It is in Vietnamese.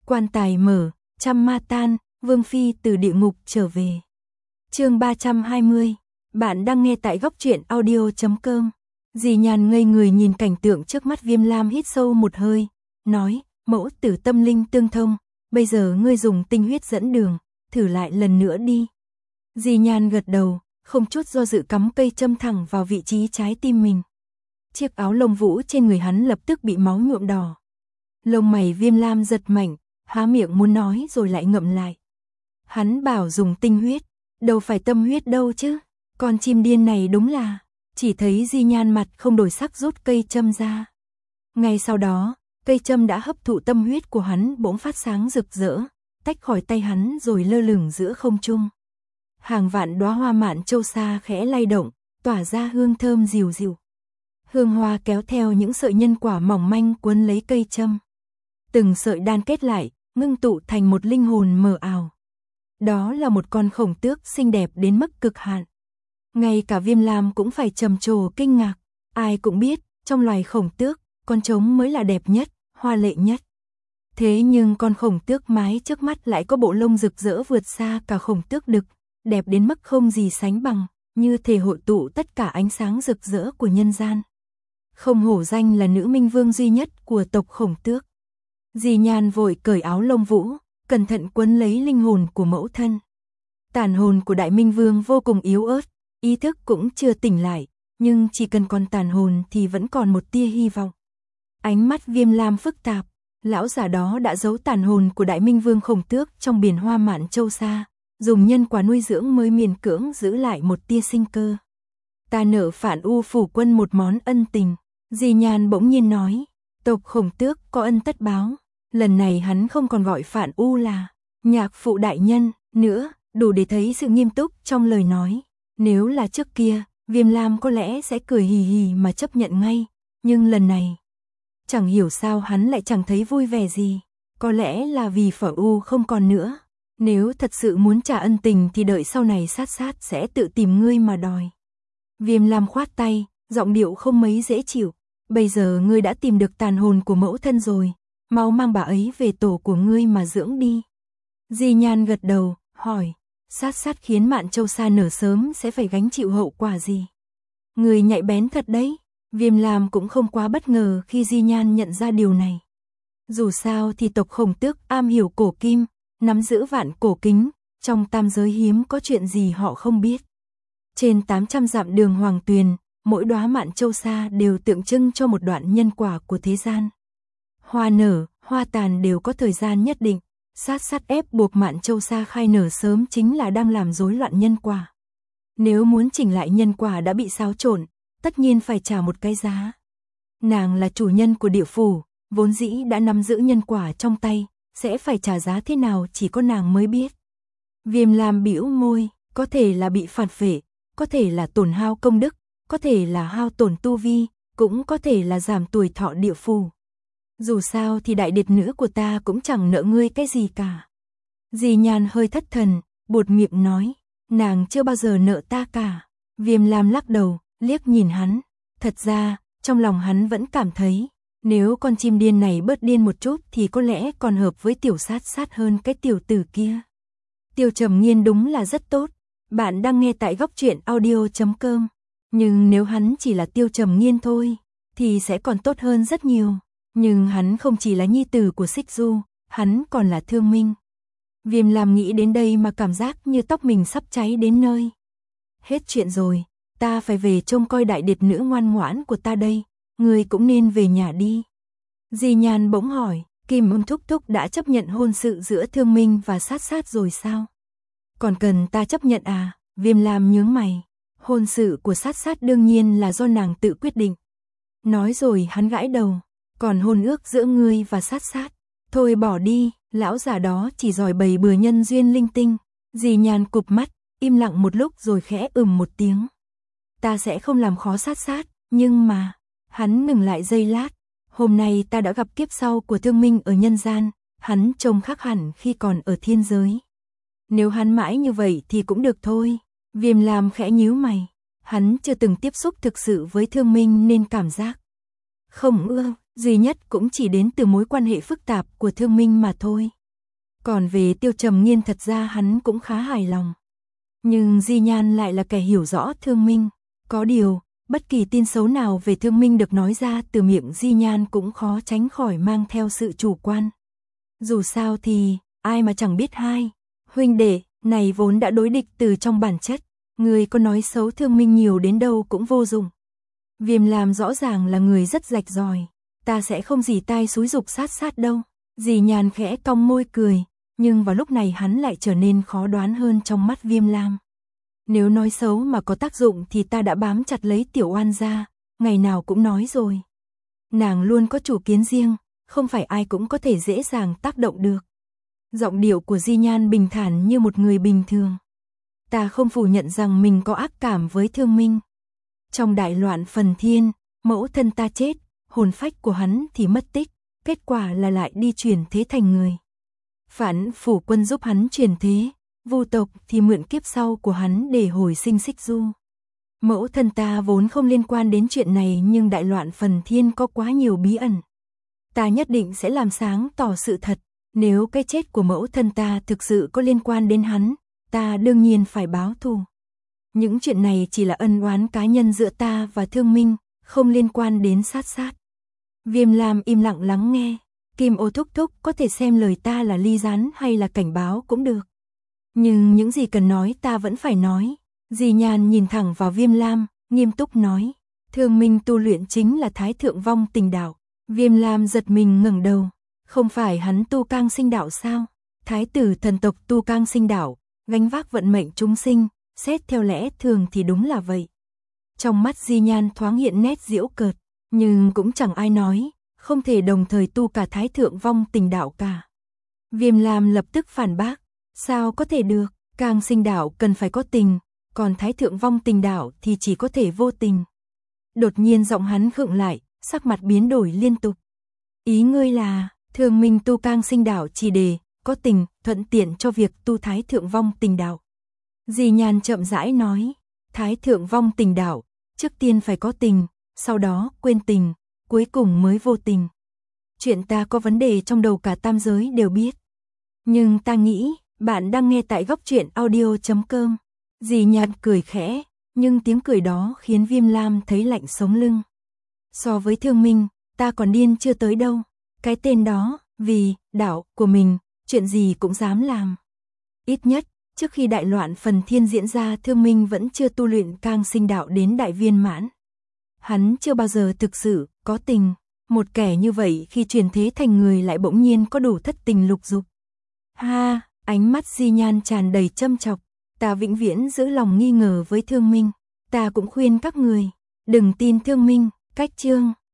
Quan tài mở, trăm ma tan, Vương Phi từ địa ngục trở về. Chương 320, bạn đang nghe tại goctruyện.audio.com. Dì Nhàn ngây người nhìn cảnh tượng trước mắt. Viêm Lam hít sâu một hơi, nói, mẫu tử tâm linh tương thông, bây giờ ngươi dùng tinh huyết dẫn đường, thử lại lần nữa đi. Dì Nhàn gật đầu, không chút do dự cắm cây châm thẳng vào vị trí trái tim mình. Chiếc áo lông vũ trên người hắn lập tức bị máu nhuộm đỏ. Lông mày Viêm Lam giật mạnh, há miệng muốn nói rồi lại ngậm lại. Hắn bảo dùng tinh huyết, đâu phải tâm huyết đâu chứ. Con chim điên này đúng là. Chỉ thấy Di Nhan mặt không đổi sắc rút cây châm ra. Ngay sau đó, cây châm đã hấp thụ tâm huyết của hắn, bỗng phát sáng rực rỡ, tách khỏi tay hắn rồi lơ lửng giữa không trung. Hàng vạn đóa hoa mạn châu sa khẽ lay động, tỏa ra hương thơm dịu dịu. Hương hoa kéo theo những sợi nhân quả mỏng manh cuốn lấy cây châm. Từng sợi đan kết lại, ngưng tụ thành một linh hồn mờ ảo. Đó là một con khổng tước xinh đẹp đến mức cực hạn. Ngay cả Viêm Lam cũng phải trầm trồ kinh ngạc. Ai cũng biết, trong loài khổng tước, con trống mới là đẹp nhất, hoa lệ nhất. Thế nhưng con khổng tước mái trước mắt lại có bộ lông rực rỡ vượt xa cả khổng tước đực, đẹp đến mức không gì sánh bằng, như thể hội tụ tất cả ánh sáng rực rỡ của nhân gian. Không hổ danh là nữ minh vương duy nhất của tộc khổng tước. Dì Nhan vội cởi áo lông vũ, cẩn thận quấn lấy linh hồn của mẫu thân. Tàn hồn của Đại Minh Vương vô cùng yếu ớt, ý thức cũng chưa tỉnh lại, nhưng chỉ cần còn tàn hồn thì vẫn còn một tia hy vọng. Ánh mắt Viêm Lam phức tạp, lão giả đó đã giấu tàn hồn của Đại Minh Vương khổng tước trong biển hoa mạn châu sa, dùng nhân quả nuôi dưỡng mới miễn cưỡng giữ lại một tia sinh cơ. Ta nợ Phản U phủ quân một món ân tình. Dì Nhan bỗng nhiên nói, tộc khổng tước có ân tất báo. Lần này hắn không còn gọi Phản U là nhạc phụ đại nhân nữa, đủ để thấy sự nghiêm túc trong lời nói. Nếu là trước kia, Viêm Lam có lẽ sẽ cười hì hì mà chấp nhận ngay, nhưng lần này, chẳng hiểu sao hắn lại chẳng thấy vui vẻ gì. Có lẽ là vì Phản U không còn nữa. Nếu thật sự muốn trả ân tình thì đợi sau này sát sát sẽ tự tìm ngươi mà đòi. Viêm Lam khoát tay, giọng điệu không mấy dễ chịu. Bây giờ ngươi đã tìm được tàn hồn của mẫu thân rồi, mau mang bà ấy về tổ của ngươi mà dưỡng đi. Di Nhan gật đầu, hỏi, sát sát khiến Mạn Châu Sa nở sớm sẽ phải gánh chịu hậu quả gì? Người nhạy bén thật đấy. Viêm Lam cũng không quá bất ngờ khi Di Nhan nhận ra điều này. Dù sao thì tộc khổng tước am hiểu cổ kim, nắm giữ vạn cổ kính, trong tam giới hiếm có chuyện gì họ không biết. Trên 800 dặm đường hoàng tuyền, mỗi đóa mạn châu sa đều tượng trưng cho một đoạn nhân quả của thế gian. Hoa nở, hoa tàn đều có thời gian nhất định, sát sát ép buộc mạn châu sa khai nở sớm chính là đang làm rối loạn nhân quả. Nếu muốn chỉnh lại nhân quả đã bị xáo trộn, tất nhiên phải trả một cái giá. Nàng là chủ nhân của địa phủ, vốn dĩ đã nắm giữ nhân quả trong tay, sẽ phải trả giá thế nào chỉ có nàng mới biết. Viêm Lam bĩu môi, có thể là bị phản phệ, có thể là tổn hao công đức, có thể là hao tổn tu vi, cũng có thể là giảm tuổi thọ địa phủ. Dù sao thì đại điệt nữ của ta cũng chẳng nợ ngươi cái gì cả. Dì Nhan hơi thất thần, buột miệng nói, nàng chưa bao giờ nợ ta cả. Viêm Lam lắc đầu, liếc nhìn hắn. Thật ra, trong lòng hắn vẫn cảm thấy, nếu con chim điên này bớt điên một chút thì có lẽ còn hợp với tiểu sát sát hơn cái tiểu tử kia. Tiêu Trầm Nghiên đúng là rất tốt. Bạn đang nghe tại goctruyện.audio.com. Nhưng nếu hắn chỉ là Tiêu Trầm Nghiên thôi, thì sẽ còn tốt hơn rất nhiều. Nhưng hắn không chỉ là nhi tử của Xích Du, hắn còn là Thương Minh. Viêm Lam nghĩ đến đây mà cảm giác như tóc mình sắp cháy đến nơi. Hết chuyện rồi, ta phải về trông coi đại điệt nữ ngoan ngoãn của ta đây, ngươi cũng nên về nhà đi. Di Nhan bỗng hỏi, Kim Ôn thúc thúc đã chấp nhận hôn sự giữa Thương Minh và sát sát rồi sao? Còn cần ta chấp nhận à? Viêm Lam nhướng mày. Hôn sự của sát sát đương nhiên là do nàng tự quyết định. Nói rồi hắn gãi đầu. Còn hôn ước giữa ngươi và sát sát, thôi bỏ đi, lão già đó chỉ giỏi bày bừa nhân duyên linh tinh. Dì Nhan cụp mắt, im lặng một lúc rồi khẽ một tiếng. Ta sẽ không làm khó sát sát, nhưng mà... Hắn ngừng lại giây lát. Hôm nay ta đã gặp kiếp sau của Thương Minh ở nhân gian, hắn trông khác hẳn khi còn ở thiên giới. Nếu hắn mãi như vậy thì cũng được thôi. Viêm Lam khẽ nhíu mày. Hắn chưa từng tiếp xúc thực sự với Thương Minh nên cảm giác không ưa, duy nhất cũng chỉ đến từ mối quan hệ phức tạp của Thương Minh mà thôi. Còn về Tiêu Trầm Nghiên thật ra hắn cũng khá hài lòng. Nhưng Di Nhan lại là kẻ hiểu rõ Thương Minh. Có điều, bất kỳ tin xấu nào về Thương Minh được nói ra từ miệng Di Nhan cũng khó tránh khỏi mang theo sự chủ quan. Dù sao thì, ai mà chẳng biết hai huynh đệ này vốn đã đối địch từ trong bản chất. Người có nói xấu Thương Minh nhiều đến đâu cũng vô dụng. Viêm Lam rõ ràng là người rất rạch ròi. Ta sẽ không dỉ tai xúi giục sát đâu. Dì Nhàn khẽ cong môi cười. Nhưng vào lúc này hắn lại trở nên khó đoán hơn trong mắt Viêm Lam. Nếu nói xấu mà có tác dụng thì ta đã bám chặt lấy Tiểu Oan ra. Ngày nào cũng nói rồi. Nàng luôn có chủ kiến riêng. Không phải ai cũng có thể dễ dàng tác động được. Giọng điệu của Di Nhan bình thản như một người bình thường. Ta không phủ nhận rằng mình có ác cảm với Thương Minh. Trong đại loạn Phần Thiên, mẫu thân ta chết, hồn phách của hắn thì mất tích, kết quả là lại đi chuyển thế thành người. Phản phủ quân giúp hắn chuyển thế, Vu tộc thì mượn kiếp sau của hắn để hồi sinh Xích Du. Mẫu thân ta vốn không liên quan đến chuyện này nhưng đại loạn Phần Thiên có quá nhiều bí ẩn. Ta nhất định sẽ làm sáng tỏ sự thật, nếu cái chết của mẫu thân ta thực sự có liên quan đến hắn, ta đương nhiên phải báo thù. Những chuyện này chỉ là ân oán cá nhân giữa ta và Thương Minh, không liên quan đến sát. Viêm Lam im lặng lắng nghe. Kim Ô thúc thúc có thể xem lời ta là ly gián hay là cảnh báo cũng được. Nhưng những gì cần nói ta vẫn phải nói. Dì Nhàn nhìn thẳng vào Viêm Lam, nghiêm túc nói. Thương Minh tu luyện chính là Thái Thượng Vong Tình Đạo. Viêm Lam giật mình ngẩng đầu. Không phải hắn tu Cang Sinh Đạo sao? Thái tử thần tộc tu Cang Sinh Đạo, gánh vác vận mệnh chúng sinh, xét theo lẽ thường thì đúng là vậy. Trong mắt Di Nhan thoáng hiện nét giễu cợt, nhưng cũng chẳng ai nói, không thể đồng thời tu cả Thái Thượng Vong Tình Đạo cả. Viêm Lam lập tức phản bác, sao có thể được, Cang Sinh Đạo cần phải có tình, còn Thái Thượng Vong Tình Đạo thì chỉ có thể vô tình. Đột nhiên giọng hắn khựng lại, sắc mặt biến đổi liên tục. Ý ngươi là, Thương Minh tu Cang Sinh Đạo chỉ để có tình, thuận tiện cho việc tu Thái Thượng Vong Tình Đạo. Dì Nhan chậm rãi nói, Thái Thượng Vong Tình Đạo, trước tiên phải có tình, sau đó quên tình, cuối cùng mới vô tình. Chuyện ta có vấn đề trong đầu cả tam giới đều biết. Nhưng ta nghĩ, bạn đang nghe tại góc truyện audio.com. Dì Nhan cười khẽ, nhưng tiếng cười đó khiến Viêm Lam thấy lạnh sống lưng. So với Thương Minh, ta còn điên chưa tới đâu. Cái tên đó, vì đạo của mình, chuyện gì cũng dám làm. Ít nhất, trước khi đại loạn Phần Thiên diễn ra Thương Minh vẫn chưa tu luyện Cang Sinh Đạo đến đại viên mãn. Hắn chưa bao giờ thực sự có tình. Một kẻ như vậy khi chuyển thế thành người lại bỗng nhiên có đủ thất tình lục dục. Ha, ánh mắt Di Nhan tràn đầy châm chọc. Ta vĩnh viễn giữ lòng nghi ngờ với Thương Minh. Ta cũng khuyên các người, đừng tin Thương Minh. Cách chương